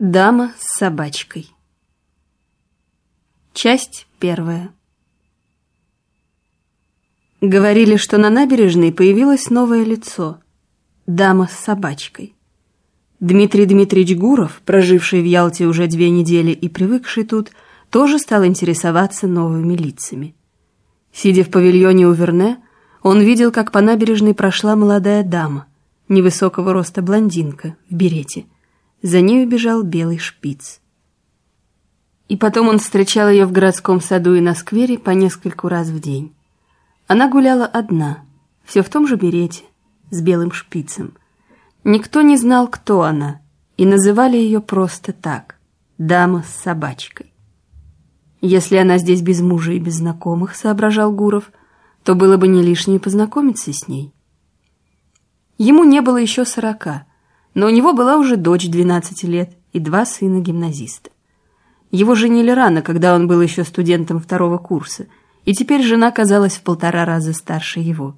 Дама с собачкой. Часть первая. Говорили, что на набережной появилось новое лицо — дама с собачкой. Дмитрий Дмитриевич Гуров, проживший в Ялте уже 2 недели и привыкший тут, тоже стал интересоваться новыми лицами. Сидя в павильоне у Верне, он видел, как по набережной прошла молодая дама, невысокого роста блондинка в берете. За нею бежал белый шпиц. И потом он встречал ее в городском саду и на сквере по нескольку раз в день. Она гуляла одна, все в том же берете, с белым шпицем. Никто не знал, кто она, и называли ее просто так — дама с собачкой. Если она здесь без мужа и без знакомых, соображал Гуров, то было бы не лишнее познакомиться с ней. Ему не было еще 40, но у него была уже дочь 12 лет и 2 сына-гимназиста. Его женили рано, когда он был еще студентом 2-го курса, и теперь жена казалась в 1,5 раза старше его.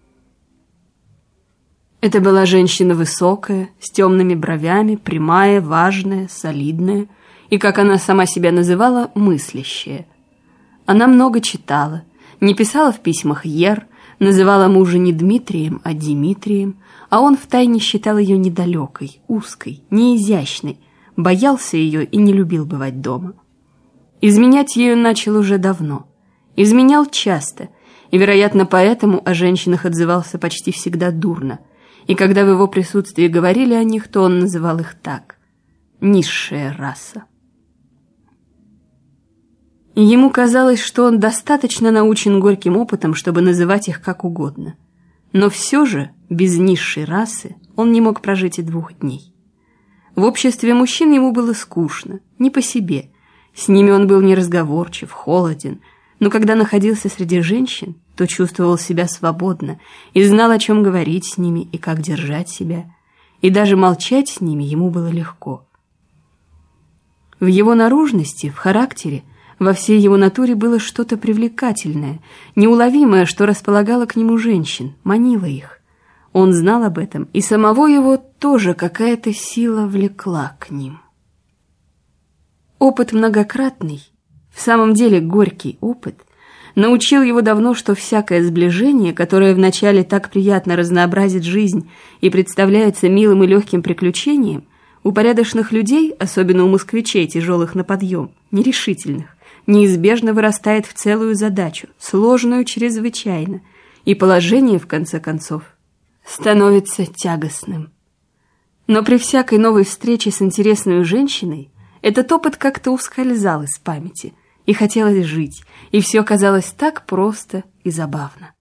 Это была женщина высокая, с темными бровями, прямая, важная, солидная и, как она сама себя называла, мыслящая. Она много читала, не писала в письмах «ер», называла мужа не Дмитрием, а Димитрием, а он втайне считал ее недалекой, узкой, неизящной, боялся ее и не любил бывать дома. Изменять ею начал уже давно. Изменял часто, и, вероятно, поэтому о женщинах отзывался почти всегда дурно, и когда в его присутствии говорили о них, то он называл их так — низшая раса. И ему казалось, что он достаточно научен горьким опытом, чтобы называть их как угодно. Но все же без низшей расы он не мог прожить и 2 дней. В обществе мужчин ему было скучно, не по себе. С ними он был неразговорчив, холоден, но когда находился среди женщин, то чувствовал себя свободно и знал, о чем говорить с ними и как держать себя. И даже молчать с ними ему было легко. В его наружности, в характере, во всей его натуре было что-то привлекательное, неуловимое, что располагало к нему женщин, манило их. Он знал об этом, и самого его тоже какая-то сила влекла к ним. Опыт многократный, в самом деле горький опыт, научил его давно, что всякое сближение, которое вначале так приятно разнообразит жизнь и представляется милым и легким приключением, у порядочных людей, особенно у москвичей, тяжелых на подъем, нерешительных, неизбежно вырастает в целую задачу, сложную чрезвычайно, и положение, в конце концов, становится тягостным. Но при всякой новой встрече с интересной женщиной этот опыт как-то ускользал из памяти, и хотелось жить, и все казалось так просто и забавно.